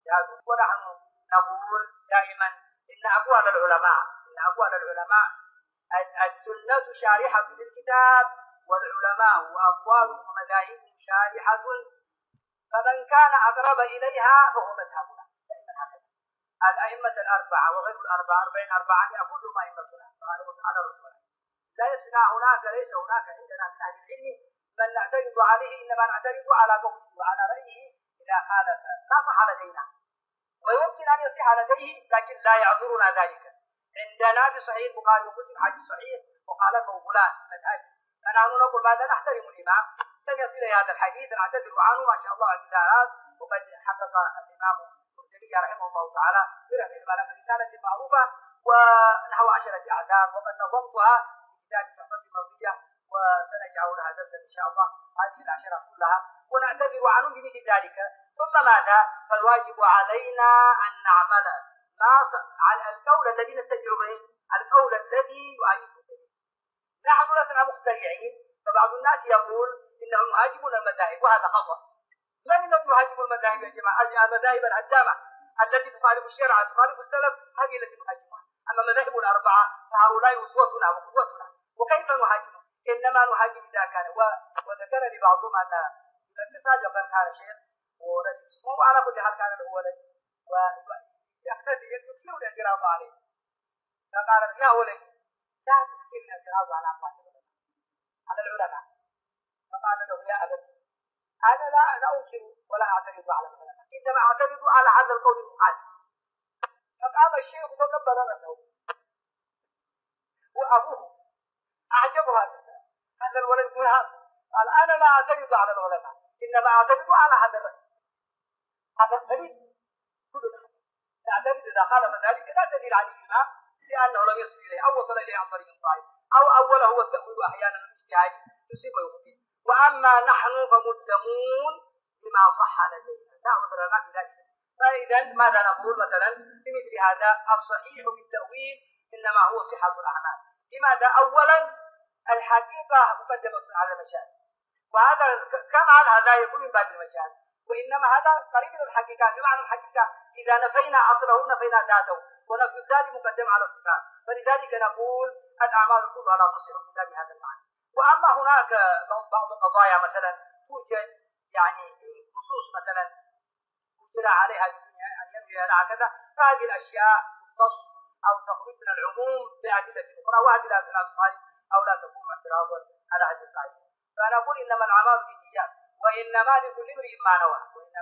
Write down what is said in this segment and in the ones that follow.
ونحن نقول دائما إن أقوال العلماء السنة شارحة للكتاب، والعلماء وأقوالهم ومذاهبهم شارحة، فمن كان أقرب إليها فهو مذهبنا. دائما هكذا الأئمة الأربعة وغير الأربعة 44 كلهم أئمتنا على رسول الله. ليس هناك عندنا من أهل العلم من نعترض عليه، إنما نعترض على قوله وعلى رأيه إذا خالف ما صح لدينا، ويمكن أن يصح لديه لكن لا يعذرنا ذلك. عندنا في صحيح البخاري ومسلم حديث صحيح وخالفه فلان مذهبي، فنحن نقول ماذا؟ نحترم الإمام، لم يصل إلى هذا الحديث نعتذر عنه ما شاء الله اعتذارات، وقد حقق الإمام القرطبي رحمه الله تعالى في رسالة معروفة ونحو 10 أعذار، وقد نظمتها في كتاب تحفة مرضية وسنجعل لها درسا إن شاء الله هذه العشرة كلها، ونعتذر عنه بمثل ذلك. ثم ماذا؟ فالواجب علينا أن نعمل على القول الذي نتبع به، القول الذي يؤيد به. نحن لسنا مخترعين، فبعض الناس يقول إنهم يهاجمون المذاهب، وهذا خطأ. من الذي يهاجم المذاهب يا جماعة؟ المذاهب الهدامة التي تخالف الشرع تخالف السلف، هذه التي نهاجمها. أما المذاهب الأربعة فهؤلاء أسوتنا وقدوتنا، وكيف نهاجمهم؟ إنما نهاجم إذا كان وذكر لي بعضهم أن سابقا كان شيخ ونسي اسمه، وعلى كل حال كان له ولد ويقتدي يكثر الاعتراض عليه، فقال يا ولد لا تكثر الاعتراض على على العلماء. فقال له يا أبت أنا لا أنكر ولا أعترض على العلماء، إنما أعترض على هذا القول المخالف. فقام الشيخ تكبر نفسه، وأبوه أعجبه هذا الولد قال أنا لا أعترض على العلماء، إنما أعترض على هذا الرأي. هذا الدليل كلنا نعترض إذا خالف ذلك لا دليل عن الإمام، لأنه لم يصل إليه أو وصل إليه عن طريق ضعيف، أو أوله هو التأويل أحيانا الاجتهاد يصيب ويخطئ. وأما نحن فملزمون بما صح لدينا، لا عذر لنا في ذلك. فإذا ماذا نقول مثلا في مثل هذا؟ الصحيح في التأويل إنما هو صحة الأعمال. لماذا؟ أولا الحقيقة مقدمة على المشاهد، وهذا كما هذا يكون من باب المجاز، وإنما هذا قريب من الحقيقة. بمعنى الحقيقة إذا نفينا أصله نفينا ذاته، ونفي الذات مقدم على الصفات، فلذلك نقول الأعمال كلها لا تصح إلا بهذا المعنى. وأما هناك بعض القضايا مثلا توجد يعني نصوص مثلا يجرى عليها الدنيا أن ينوي هكذا، فهذه الأشياء تختص أو تخرج من العموم بأدلة أخرى، وهذه لا تصح أو لا تكون اعتراضا على هذه القاعدة. فنقول إنما الأعمال بالنيات، وإنما لكل امرئ ما نوى،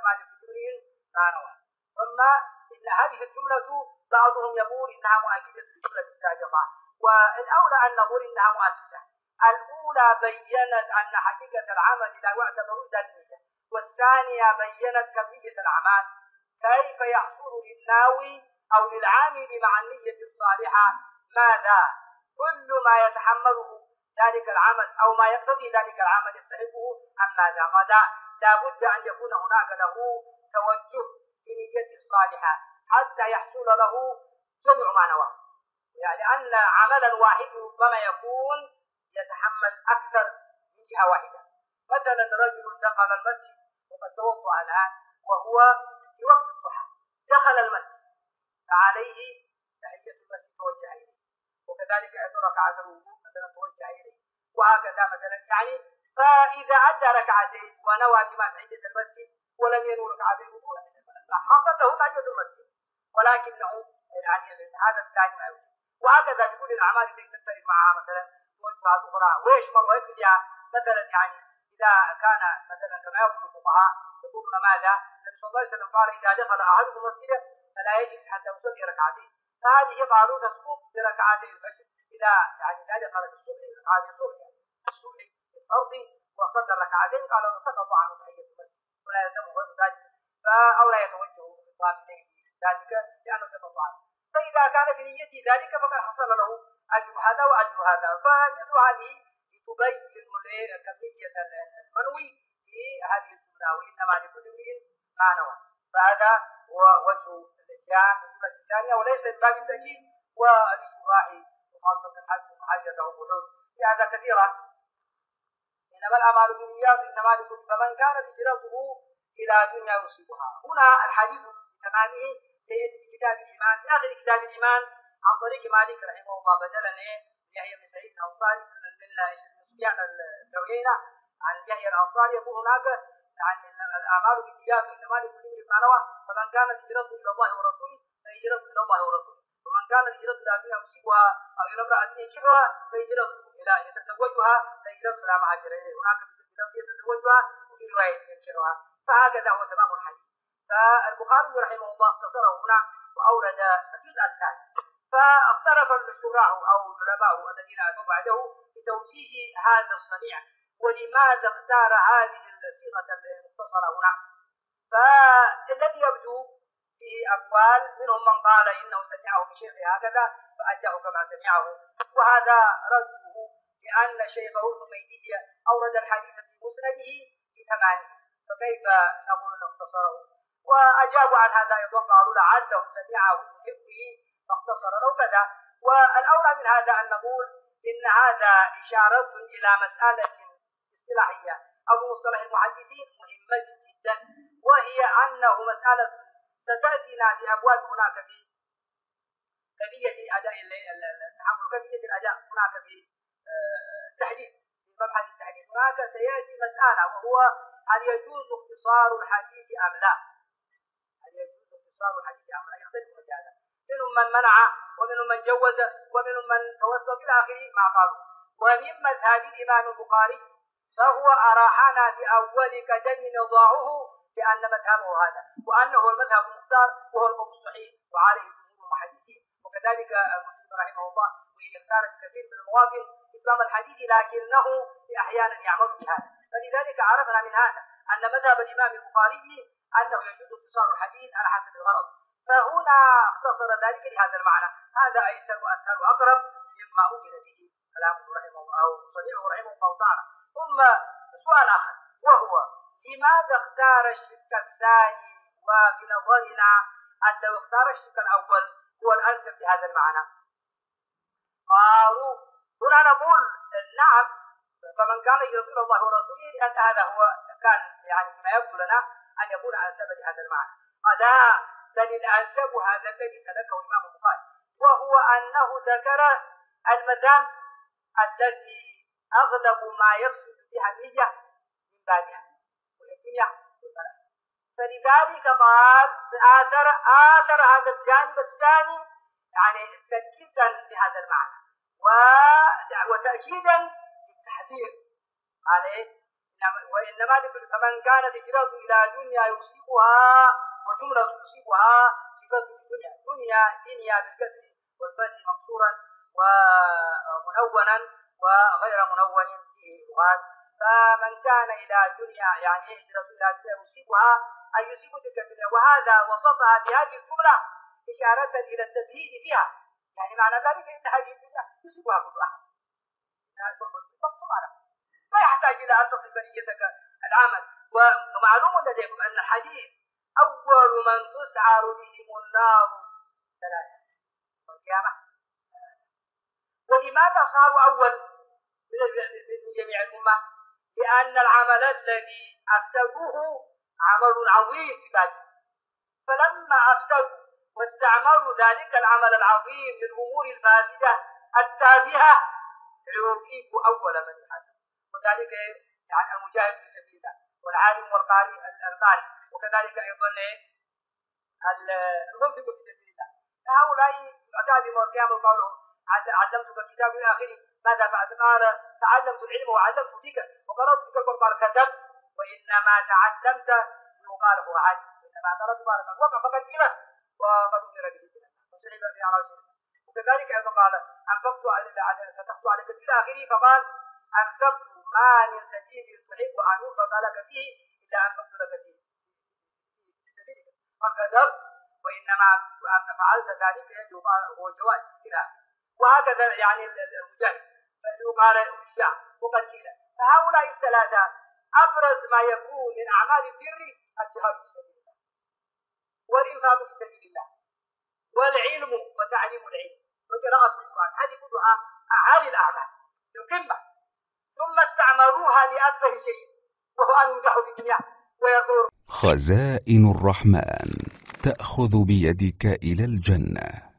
ثم إن هذه الجملة بعضهم يقول إنها مؤكدة للجملة السابقة، والأولى أن نقول إنها مؤكدة. الأولى بيّنت أن حقيقة العمل لا يعتبر إلا النية، والثانية بيّنت كمية الأعمال، كيف يحصل للناوي أو للعامل مع النية الصالحة ماذا؟ كل ما يتحمله ذلك العمل أو ما يقتضي ذلك العمل يستحقه أم ماذا؟ لا بد أن يكون هناك له توجه بنية الصالحة حتى يحصل له جمع ما نوى. يعني أن عملا واحد ربما يكون يتحمل أكثر من جهة واحدة. مثلا رجل دخل المسجد وقد توضأ الآن وهو في وقت الضحى، دخل المسجد فعليه تحية المسجد توجه إليه، وكذلك أن ركعة الوضوء مثلا توجه إليه، وهكذا مثلا يعني. فإذا أدى ركعتين ونوى بما تحية المسجد ولم ينوي ركعتين الوضوء حصل له تحية المسجد، ولكنه يعني هذا الثاني ما يوجد. وهكذا بكل الأعمال التي تختلف معها مثلا توجهات أخرى ويشمل ويكفيها. مثلا يعني إذا كان مثلا كما يقول الفقهاء يقولون ماذا؟ النبي صلى الله عليه وسلم قال إذا دخل أحدكم المسجد فلا يجلس حتى يصلي ركعتين، فهذه قالوا تسقط بركعتي الفجر. إذا يعني لا دخل في الصبح ركعتي الصبح الأرض وصلى ركعتين قالوا سقط عنه تحية المسجد ولا يلزمه غير ذلك، أو لا يتوجه بالخطاب إليه ذلك لأنه سقط عنه. فإذا كان في نيته ذلك فقد حصل له أجر هذا وأجر هذا. فمثل هذه تبين كمية المنوي في هذه الجملة، وإنما لكل امرئ ما نوى. فهذا هو وجه الإتيان في الجملة الثانية، وليس من باب التأكيد والإشراح، وخاصة الحج وحجة وحدود لهذا كثيرا. إنما الأعمال بالنيات إنما لكل، فمن كانت هجرته إلى دنيا يصيبها. هنا الحديث تمامه سيأتي في كتاب الإيمان في آخر كتاب الإيمان عن طريق مالك رحمه الله بدلا يحيى بن سعيد الأنصاري من سفيان الثوريين عن يحيى الأنصاري يقول هناك يعني الأعمال بالنيات وإنما لكل امرئ ما نوى فمن كانت هجرته إلى الله ورسوله فهجرته إلى الله ورسوله ومن كانت هجرته إلى دنيا يصيبها أو إلى امرأة ينكحها فهجرته إلى يتزوجها فهجرته إلى ما هاجر إليه وهناك يتزوجها وفي رواية ينكحها فهكذا هو تمام الحديث. فالبخاري رحمه الله اختصره هنا وأورد الجزء الثاني. فاختلف الشراح أو العلماء الذين أتوا بعده بتوجيه هذا الصنيع ولماذا اختار هذه الصيغة المختصرة هنا. فالذي يبدو فيه أقوال منهم من قال إنه سمعه من شيخه هكذا فأتاه كما سمعه وهذا رده لأن شيخه الحميدي أورد الحديث في مسنده بثمانه فكيف نقول أنه اختصره. وأجابوا عن هذا أيضا قالوا لعله سمعه من حفظه فاختصر له كذا. والأولى من هذا أن نقول إن هذا إشارة إلى مسألة اصطلاحية أو مصطلح المحدثين مهمة جدا وهي أنه مسألة ستأتينا في أبواب هناك في كيفية أداء التحمل كيفية الأداء هناك في التحديث في مبحث التحديث هناك سيأتي مسألة وهو هل يجوز اختصار الحديث أم لا. هل يجوز اختصار الحديث أم لا يختلف في هذا منهم من منع ومنهم من جوز ومنهم من توسط إلى آخره ما قالوا. ومن مذهب الإمام البخاري فهو أراحنا في أول كدم نضاعه لأن مذهبه هذا وأنه المذهب المختار وهو القول الصحيح وعليه جمهور المحدثين. وكذلك مسلم رحمه الله وإن اختار في كثير من المواطن إسلام الحديث لكنه أحيانا يعمل بهذا. فلذلك عرفنا من هذا أن مذهب الإمام البخاري أنه يجوز اختصار الحديث على حسب الغرض فهنا اختصر ذلك لهذا المعنى. هذا أيسر وأسهل وأقرب مما وجد فيه كلامه رحمه الله أو صنيعه رحمه الله تعالى. ثم سؤال آخر وهو لماذا اختار الشق الثاني وفي نظرنا أن لو اختار الشق الأول هو الأنسب في هذا المعنى. قالوا هنا نقول نعم فمن كان يرسل الله ورسوله أن هذا هو كان يعني ما يبدو لنا أن يكون أنسب لهذا المعنى. لا بل الأنسب هذا الذي سلكه الإمام البخاري وهو أنه ذكر المذام التي أغلب ما يقصد بها النية من بابها والنية والبلاء. فلذلك قال آثر هذا الجانب الثاني يعني تأكيدا لهذا المعنى وتأكيدا للتحذير عليه. وإنما فمن كانت هجرته إلى دنيا يصيبها وجملة يصيبها صفة دنيا بالكسر والفتح مقصورا ومنونا وغير منون في لغات. فمن كان إلى دنيا يعني هجرة إلى دنيا يصيبها أي يصيب تلك الدنيا وهذا وصفها بهذه الجملة إشارة إلى التزهيد فيها يعني معنى ذلك أن هذه الدنيا يصيبها كل أحد لا يحتاج إلى أن تصف نيتك العمل. ومعلوم لديكم أن الحديث أول من تسعر بهم النار ثلاثة والقيامة. ولماذا صاروا أول من جميع الأمة؟ لأن العمل الذي أفسدوه عمل عظيم بذاته فلما أفسدوا واستعملوا ذلك العمل العظيم للأمور الفاسدة التافهة عوقبوا أول من يحاسب. وذلك يعني المجاهد في سبيل الله والعالم والقارئ وكذلك أيضا المنفق في سبيل الله. هؤلاء أتى بهم القيامة وقالوا علمتك الكتاب إلى آخره ماذا فعلت؟ قال تعلمت العلم وعلمت فيك وقرأت فيك القرآن قال كذب وإنما تعلمت يقال هو عالم إنما قرأت بارك وقع فقد كلمة وقد أمر به وسحب في عراجل. وكذلك أيضا قال فتحت عليك إلى آخره فقال أنفقت مال سبيل تحب أن ينفق لك فيه إلا أنفقت لك فيه سبيلك قال كذب وإنما فعلت ذلك هو جواز إلى آخره. وهكذا يعني المجاهد فيقال الشعب وقد قيل. فهؤلاء الثلاثة أبرز ما يكون من أعمال البر الجهاد في سبيل الله والإنفاق في سبيل الله والعلم وتعليم العلم وقراءة القرآن هذه كلها أعالي الأعمال القمة. ثم استعملوها لأتفه شيء وهو أن ينجحوا في الدنيا ويقول خزائن الرحمن تأخذ بيدك إلى الجنة.